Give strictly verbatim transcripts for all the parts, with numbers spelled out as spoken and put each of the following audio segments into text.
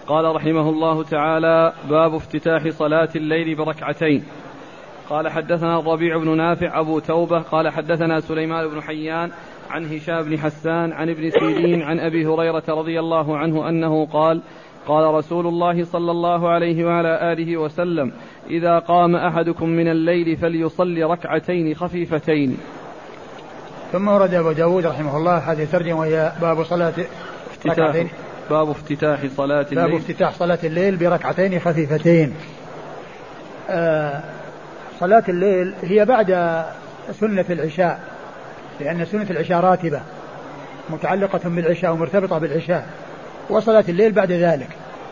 قال رحمه الله تعالى: باب افتتاح صلاة الليل بركعتين. قال حدثنا الربيع بن نافع أبو توبة قال حدثنا سليمان بن حيان عن هشام بن حسان عن ابن سيرين عن أبي هريرة رضي الله عنه أنه قال: قال رسول الله صلى الله عليه وعلى آله وسلم: إذا قام أحدكم من الليل فليصلي ركعتين خفيفتين. ثم ورد أبو داود رحمه الله هذه الترجمة وهي باب صلاة افتتاح باب افتتاح صلاة الليل باب افتتاح صلاة الليل بركعتين خفيفتين. آه صلاة الليل هي بعد سنة العشاء، لأن سنة العشاء راتبة متعلقة بالعشاء ومرتبطة بالعشاء، وصلاة الليل بعد ذلك.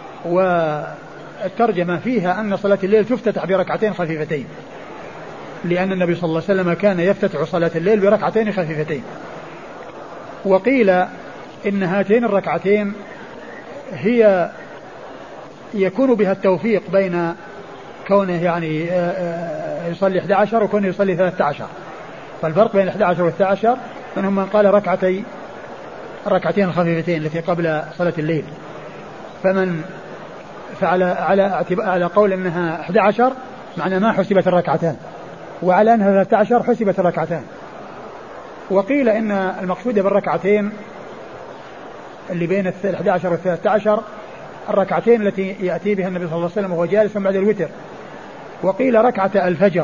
والترجمة فيها أن صلاة الليل تفتتح بركعتين خفيفتين، لأن النبي صلى الله عليه وسلم كان يفتتح صلاة الليل بركعتين خفيفتين. وقيل إن هاتين الركعتين هي يكون بها التوفيق بين كونه يعني يصلي إحدى عشر وكونه يصلي ثلاثة عشر، فالفرق بين إحدى عشر والثلاثة عشر منهم من قال ركعتي الركعتين الخفيفتين التي قبل صلاة الليل، فمن فعلى على على قول انها إحدى عشر معنى ما حسبت الركعتان، وعلى انها ثلاثة عشر حسبت الركعتان. وقيل ان المقصود بالركعتين اللي بين الإحدى عشر والثلاثة عشر الركعتين التي يأتي بها النبي صلى الله عليه وسلم وهو جالس بعد الوتر. وقيل ركعة الفجر.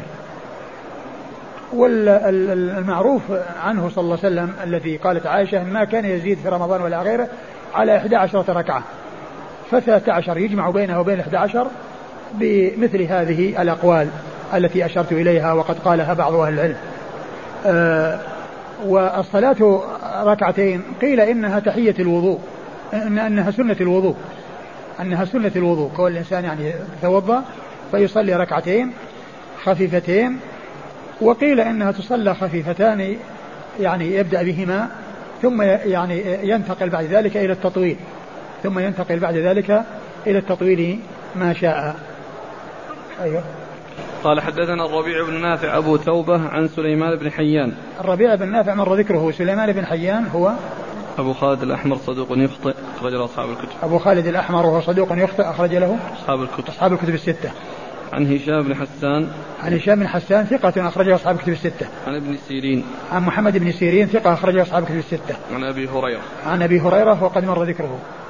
والمعروف عنه صلى الله عليه وسلم الذي قالت عائشة ما كان يزيد في رمضان ولا غيره على إحدى عشرة ركعة، فثلاثة عشر يجمع بينه وبين إحدى عشر بمثل هذه الأقوال التي أشرت إليها وقد قالها بعض أهل العلم. أه والصلاة ركعتين قيل إنها تحية الوضوء، إن أنها سنة الوضوء، أنها سنة الوضوء، كل الإنسان يعني يتوضأ فيصلي ركعتين خفيفتين. وقيل إنها تصلى خفيفتان يعني يبدأ بهما ثم يعني ينتقل بعد ذلك إلى التطويل، ثم ينتقل بعد ذلك إلى التطويل ما شاء. أيوه. قال حدثنا الربيع بن نافع أبو توبة عن سليمان بن حيان. الربيع بن نافع مر ذكره. سليمان بن حيان هو أبو خالد الأحمر صدوق يخطئ أخرج له أصحاب الكتب. أبو خالد الأحمر وهو صدوق يخطئ أخرج له أصحاب الكتب أصحاب الكتب الستة. عن هشام بن حسان عن هشام بن حسان ثقة أخرجه أصحاب الكتب الستة. عن ابن سيرين عن محمد بن سيرين ثقة أخرجه أصحاب الكتب الستة. عن أبي هريرة عن أبي هريرة وقد مر ذكره.